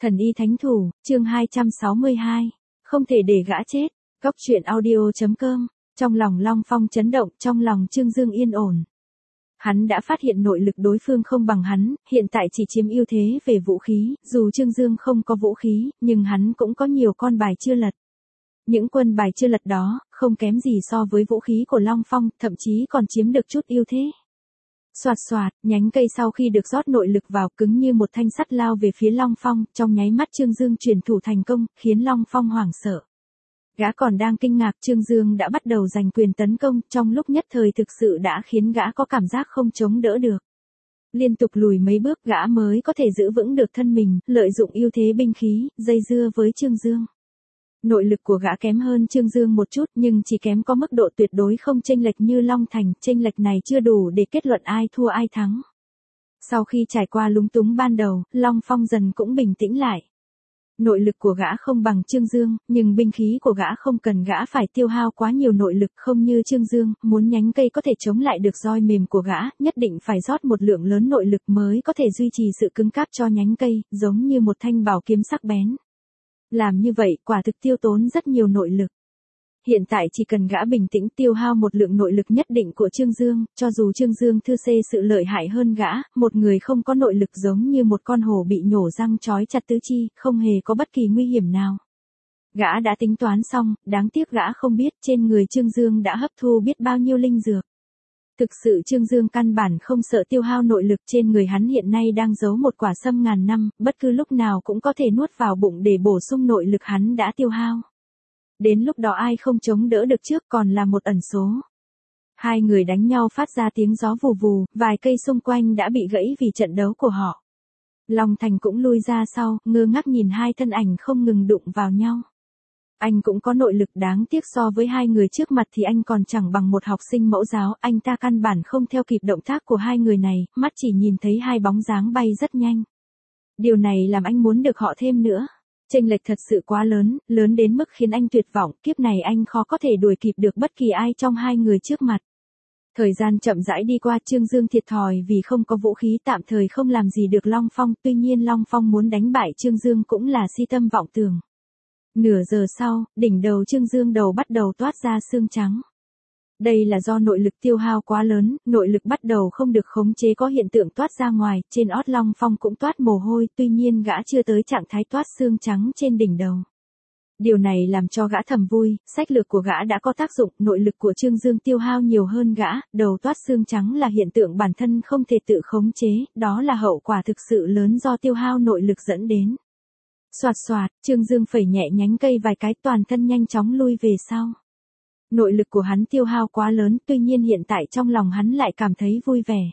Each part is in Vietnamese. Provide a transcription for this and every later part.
Thần y thánh thủ, chương 262. Không thể để gã chết. Góc truyện audio.com. Trong lòng Long Phong chấn động, trong lòng Trương Dương yên ổn. Hắn đã phát hiện nội lực đối phương không bằng hắn, hiện tại chỉ chiếm ưu thế về vũ khí, dù Trương Dương không có vũ khí, nhưng hắn cũng có nhiều con bài chưa lật. Những quân bài chưa lật đó, không kém gì so với vũ khí của Long Phong, thậm chí còn chiếm được chút ưu thế. Soạt soạt, nhánh cây sau khi được rót nội lực vào cứng như một thanh sắt lao về phía Long Phong, trong nháy mắt Trương Dương chuyển thủ thành công, khiến Long Phong hoảng sợ. Gã còn đang kinh ngạc, Trương Dương đã bắt đầu giành quyền tấn công, trong lúc nhất thời thực sự đã khiến gã có cảm giác không chống đỡ được. Liên tục lùi mấy bước gã mới có thể giữ vững được thân mình, lợi dụng ưu thế binh khí, dây dưa với Trương Dương. Nội lực của gã kém hơn Trương Dương một chút nhưng chỉ kém có mức độ tuyệt đối không chênh lệch như Long Thành, chênh lệch này chưa đủ để kết luận ai thua ai thắng. Sau khi trải qua lúng túng ban đầu, Long Phong dần cũng bình tĩnh lại. Nội lực của gã không bằng Trương Dương, nhưng binh khí của gã không cần gã phải tiêu hao quá nhiều nội lực, không như Trương Dương, muốn nhánh cây có thể chống lại được roi mềm của gã, nhất định phải rót một lượng lớn nội lực mới có thể duy trì sự cứng cáp cho nhánh cây, giống như một thanh bảo kiếm sắc bén. Làm như vậy quả thực tiêu tốn rất nhiều nội lực. Hiện tại chỉ cần gã bình tĩnh tiêu hao một lượng nội lực nhất định của Trương Dương, cho dù Trương Dương thư xê sự lợi hại hơn gã, một người không có nội lực giống như một con hổ bị nhổ răng trói chặt tứ chi, không hề có bất kỳ nguy hiểm nào. Gã đã tính toán xong, đáng tiếc gã không biết trên người Trương Dương đã hấp thu biết bao nhiêu linh dược. Thực sự Trương Dương căn bản không sợ tiêu hao nội lực, trên người hắn hiện nay đang giấu một quả sâm ngàn năm, bất cứ lúc nào cũng có thể nuốt vào bụng để bổ sung nội lực hắn đã tiêu hao. Đến lúc đó ai không chống đỡ được trước còn là một ẩn số. Hai người đánh nhau phát ra tiếng gió vù vù, vài cây xung quanh đã bị gãy vì trận đấu của họ. Long Thành cũng lui ra sau, ngơ ngác nhìn hai thân ảnh không ngừng đụng vào nhau. Anh cũng có nội lực, đáng tiếc so với hai người trước mặt thì anh còn chẳng bằng một học sinh mẫu giáo, anh ta căn bản không theo kịp động tác của hai người này, mắt chỉ nhìn thấy hai bóng dáng bay rất nhanh. Điều này làm anh muốn được họ thêm nữa. Chênh lệch thật sự quá lớn, lớn đến mức khiến anh tuyệt vọng, kiếp này anh khó có thể đuổi kịp được bất kỳ ai trong hai người trước mặt. Thời gian chậm rãi đi qua, Trương Dương thiệt thòi vì không có vũ khí, tạm thời không làm gì được Long Phong, tuy nhiên Long Phong muốn đánh bại Trương Dương cũng là si tâm vọng tưởng. Nửa giờ sau, đỉnh đầu Trương Dương đầu bắt đầu toát ra xương trắng. Đây là do nội lực tiêu hao quá lớn, nội lực bắt đầu không được khống chế, có hiện tượng toát ra ngoài, trên ót Long Phong cũng toát mồ hôi, tuy nhiên gã chưa tới trạng thái toát xương trắng trên đỉnh đầu. Điều này làm cho gã thầm vui, sách lược của gã đã có tác dụng, nội lực của Trương Dương tiêu hao nhiều hơn gã, đầu toát xương trắng là hiện tượng bản thân không thể tự khống chế, đó là hậu quả thực sự lớn do tiêu hao nội lực dẫn đến. Soạt soạt, Trương Dương phẩy nhẹ nhánh cây vài cái, toàn thân nhanh chóng lui về sau. Nội lực của hắn tiêu hao quá lớn, tuy nhiên hiện tại trong lòng hắn lại cảm thấy vui vẻ.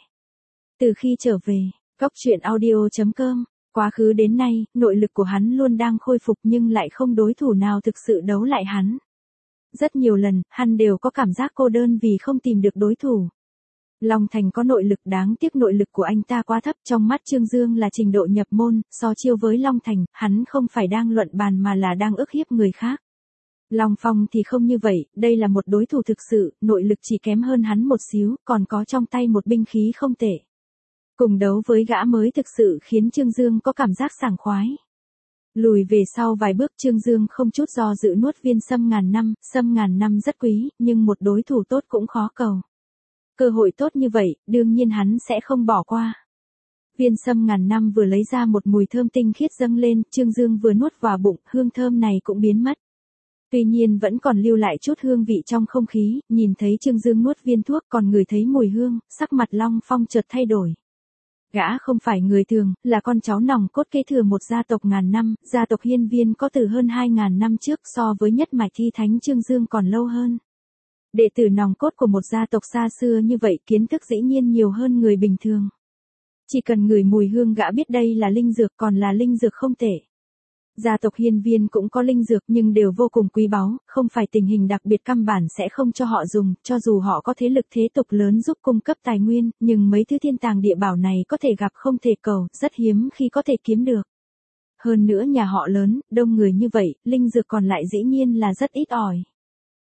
Từ khi trở về, góc truyện audio.com, quá khứ đến nay, nội lực của hắn luôn đang khôi phục nhưng lại không đối thủ nào thực sự đấu lại hắn. Rất nhiều lần, hắn đều có cảm giác cô đơn vì không tìm được đối thủ. Long Thành có nội lực, đáng tiếc nội lực của anh ta quá thấp, trong mắt Trương Dương là trình độ nhập môn, so chiêu với Long Thành, hắn không phải đang luận bàn mà là đang ức hiếp người khác. Long Phong thì không như vậy, đây là một đối thủ thực sự, nội lực chỉ kém hơn hắn một xíu, còn có trong tay một binh khí không tệ. Cùng đấu với gã mới thực sự khiến Trương Dương có cảm giác sảng khoái. Lùi về sau vài bước, Trương Dương không chút do dự nuốt viên sâm ngàn năm rất quý, nhưng một đối thủ tốt cũng khó cầu. Cơ hội tốt như vậy, đương nhiên hắn sẽ không bỏ qua. Viên sâm ngàn năm vừa lấy ra, một mùi thơm tinh khiết dâng lên, Trương Dương vừa nuốt vào bụng, hương thơm này cũng biến mất. Tuy nhiên vẫn còn lưu lại chút hương vị trong không khí, nhìn thấy Trương Dương nuốt viên thuốc còn ngửi thấy mùi hương, sắc mặt Long Phong chợt thay đổi. Gã không phải người thường, là con cháu nòng cốt kế thừa một gia tộc ngàn năm, gia tộc Hiên Viên có từ hơn 2.000 năm trước, so với nhất mạch thi thánh Trương Dương còn lâu hơn. Đệ tử nòng cốt của một gia tộc xa xưa như vậy, kiến thức dĩ nhiên nhiều hơn người bình thường. Chỉ cần ngửi mùi hương gã biết đây là linh dược, còn là linh dược không tệ. Gia tộc Hiên Viên cũng có linh dược nhưng đều vô cùng quý báu, không phải tình hình đặc biệt căn bản sẽ không cho họ dùng, cho dù họ có thế lực thế tục lớn giúp cung cấp tài nguyên, nhưng mấy thứ thiên tàng địa bảo này có thể gặp không thể cầu, rất hiếm khi có thể kiếm được. Hơn nữa nhà họ lớn, đông người như vậy, linh dược còn lại dĩ nhiên là rất ít ỏi.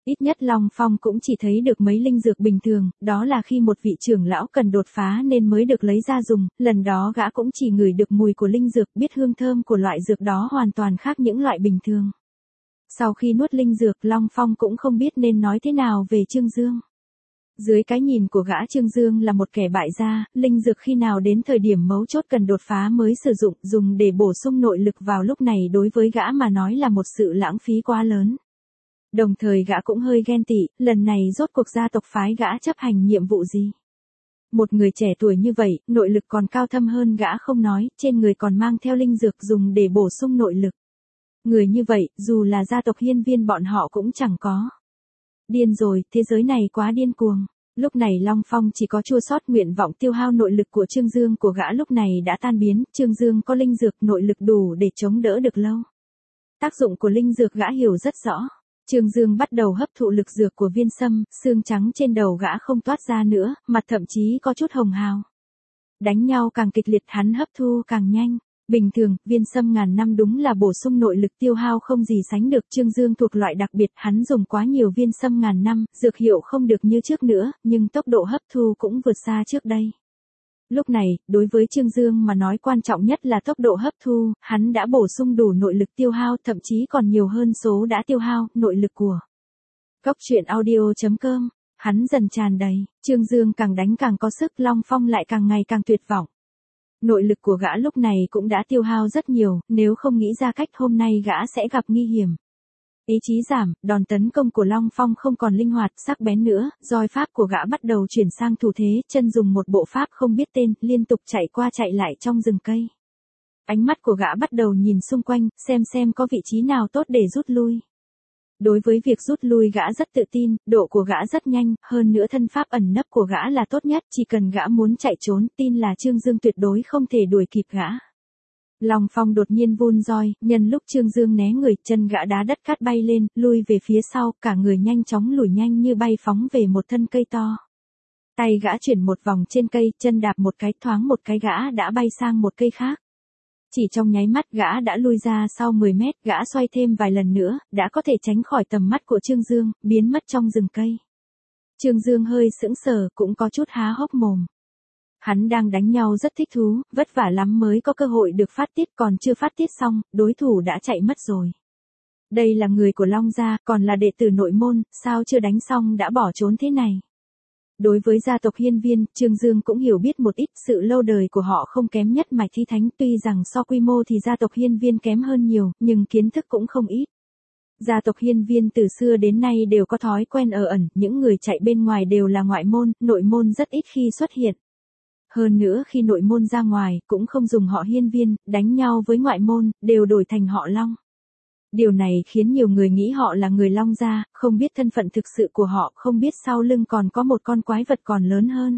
Ít nhất Long Phong cũng chỉ thấy được mấy linh dược bình thường, đó là khi một vị trưởng lão cần đột phá nên mới được lấy ra dùng, lần đó gã cũng chỉ ngửi được mùi của linh dược, biết hương thơm của loại dược đó hoàn toàn khác những loại bình thường. Sau khi nuốt linh dược, Long Phong cũng không biết nên nói thế nào về Trương Dương. Dưới cái nhìn của gã, Trương Dương là một kẻ bại gia, linh dược khi nào đến thời điểm mấu chốt cần đột phá mới sử dụng, dùng để bổ sung nội lực vào lúc này đối với gã mà nói là một sự lãng phí quá lớn. Đồng thời gã cũng hơi ghen tị, lần này rốt cuộc gia tộc phái gã chấp hành nhiệm vụ gì? Một người trẻ tuổi như vậy, nội lực còn cao thâm hơn gã không nói, trên người còn mang theo linh dược dùng để bổ sung nội lực. Người như vậy, dù là gia tộc Hiên Viên bọn họ cũng chẳng có. Điên rồi, thế giới này quá điên cuồng. Lúc này Long Phong chỉ có chua xót, nguyện vọng tiêu hao nội lực của Trương Dương của gã lúc này đã tan biến, Trương Dương có linh dược nội lực đủ để chống đỡ được lâu. Tác dụng của linh dược gã hiểu rất rõ. Trương Dương bắt đầu hấp thụ lực dược của viên sâm, xương trắng trên đầu gã không toát ra nữa, mặt thậm chí có chút hồng hào. Đánh nhau càng kịch liệt hắn hấp thu càng nhanh. Bình thường, viên sâm ngàn năm đúng là bổ sung nội lực tiêu hao không gì sánh được. Trương Dương thuộc loại đặc biệt, hắn dùng quá nhiều viên sâm ngàn năm, dược hiệu không được như trước nữa, nhưng tốc độ hấp thu cũng vượt xa trước đây. Lúc này, đối với Trương Dương mà nói quan trọng nhất là tốc độ hấp thu, hắn đã bổ sung đủ nội lực tiêu hao, thậm chí còn nhiều hơn số đã tiêu hao, nội lực của Goctruyện.audio.com. Hắn dần tràn đầy, Trương Dương càng đánh càng có sức, Long Phong lại càng ngày càng tuyệt vọng. Nội lực của gã lúc này cũng đã tiêu hao rất nhiều, nếu không nghĩ ra cách hôm nay gã sẽ gặp nguy hiểm. Ý chí giảm, đòn tấn công của Long Phong không còn linh hoạt, sắc bén nữa, roi pháp của gã bắt đầu chuyển sang thủ thế, chân dùng một bộ pháp không biết tên, liên tục chạy qua chạy lại trong rừng cây. Ánh mắt của gã bắt đầu nhìn xung quanh, xem có vị trí nào tốt để rút lui. Đối với việc rút lui gã rất tự tin, độ của gã rất nhanh, hơn nữa thân pháp ẩn nấp của gã là tốt nhất, chỉ cần gã muốn chạy trốn, tin là Trương Dương tuyệt đối không thể đuổi kịp gã. Long Phong đột nhiên vung roi, nhân lúc Trương Dương né người, chân gã đá đất cát bay lên, lui về phía sau, cả người nhanh chóng lùi nhanh như bay phóng về một thân cây to. Tay gã chuyển một vòng trên cây, chân đạp một cái, thoáng một cái gã đã bay sang một cây khác. Chỉ trong nháy mắt gã đã lui ra sau 10 mét, gã xoay thêm vài lần nữa, đã có thể tránh khỏi tầm mắt của Trương Dương, biến mất trong rừng cây. Trương Dương hơi sững sờ, cũng có chút há hốc mồm. Hắn đang đánh nhau rất thích thú, vất vả lắm mới có cơ hội được phát tiết, còn chưa phát tiết xong, đối thủ đã chạy mất rồi. Đây là người của Long gia, còn là đệ tử nội môn, sao chưa đánh xong đã bỏ trốn thế này? Đối với gia tộc Hiên Viên, Trương Dương cũng hiểu biết một ít, sự lâu đời của họ không kém nhất Mạch Thi Thánh, tuy rằng so quy mô thì gia tộc Hiên Viên kém hơn nhiều, nhưng kiến thức cũng không ít. Gia tộc Hiên Viên từ xưa đến nay đều có thói quen ở ẩn, những người chạy bên ngoài đều là ngoại môn, nội môn rất ít khi xuất hiện. Hơn nữa khi nội môn ra ngoài, cũng không dùng họ Hiên Viên, đánh nhau với ngoại môn, đều đổi thành họ Long. Điều này khiến nhiều người nghĩ họ là người Long gia, không biết thân phận thực sự của họ, không biết sau lưng còn có một con quái vật còn lớn hơn.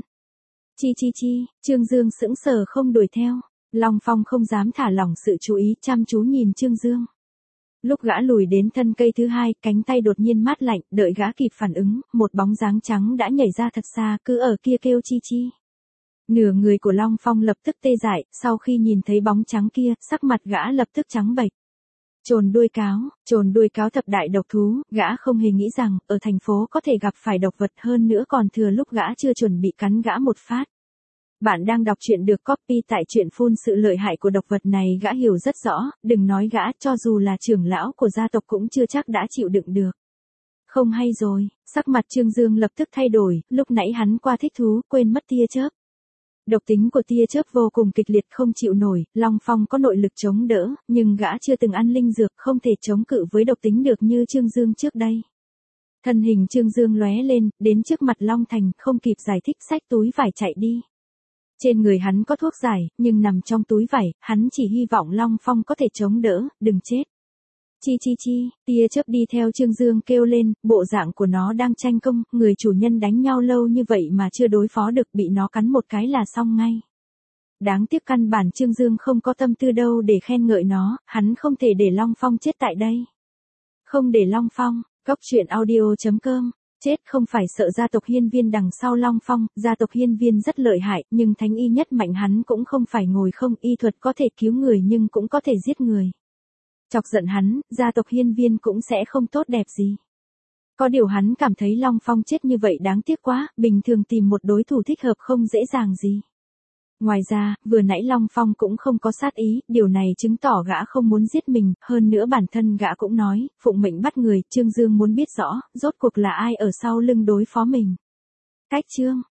Chi, Trương Dương sững sờ không đuổi theo. Long Phong không dám thả lỏng sự chú ý, chăm chú nhìn Trương Dương. Lúc gã lùi đến thân cây thứ hai, cánh tay đột nhiên mát lạnh, đợi gã kịp phản ứng, một bóng dáng trắng đã nhảy ra thật xa, cứ ở kia kêu chi. Nửa người của Long Phong lập tức tê dại, sau khi nhìn thấy bóng trắng kia, sắc mặt gã lập tức trắng bệch. Trồn đuôi cáo thập đại độc thú, gã không hề nghĩ rằng, ở thành phố có thể gặp phải độc vật, hơn nữa còn thừa lúc gã chưa chuẩn bị cắn gã một phát. Bạn đang đọc truyện được copy tại truyện phun, sự lợi hại của độc vật này gã hiểu rất rõ, đừng nói gã, cho dù là trưởng lão của gia tộc cũng chưa chắc đã chịu đựng được. Không hay rồi, sắc mặt Trương Dương lập tức thay đổi, lúc nãy hắn qua thích thú, quên mất tia chớp. Độc tính của tia chớp vô cùng kịch liệt, không chịu nổi, Long Phong có nội lực chống đỡ, nhưng gã chưa từng ăn linh dược, không thể chống cự với độc tính được như Trương Dương trước đây. Thân hình Trương Dương lóe lên, đến trước mặt Long Thành, không kịp giải thích, xách túi vải chạy đi. Trên người hắn có thuốc giải, nhưng nằm trong túi vải, hắn chỉ hy vọng Long Phong có thể chống đỡ, đừng chết. Chi, tia chớp đi theo Trương Dương kêu lên, bộ dạng của nó đang tranh công, người chủ nhân đánh nhau lâu như vậy mà chưa đối phó được, bị nó cắn một cái là xong ngay. Đáng tiếc căn bản Trương Dương không có tâm tư đâu để khen ngợi nó, hắn không thể để Long Phong chết tại đây. Không để Long Phong, Goctruyện.audio.com. Chết không phải sợ gia tộc Hiên Viên đằng sau Long Phong, gia tộc Hiên Viên rất lợi hại, nhưng thánh y nhất mạnh hắn cũng không phải ngồi không, y thuật có thể cứu người nhưng cũng có thể giết người. Chọc giận hắn, gia tộc Hiên Viên cũng sẽ không tốt đẹp gì. Có điều hắn cảm thấy Long Phong chết như vậy đáng tiếc quá, bình thường tìm một đối thủ thích hợp không dễ dàng gì. Ngoài ra, vừa nãy Long Phong cũng không có sát ý, điều này chứng tỏ gã không muốn giết mình, hơn nữa bản thân gã cũng nói, phụng mệnh bắt người, Trương Dương muốn biết rõ, rốt cuộc là ai ở sau lưng đối phó mình. Cách chương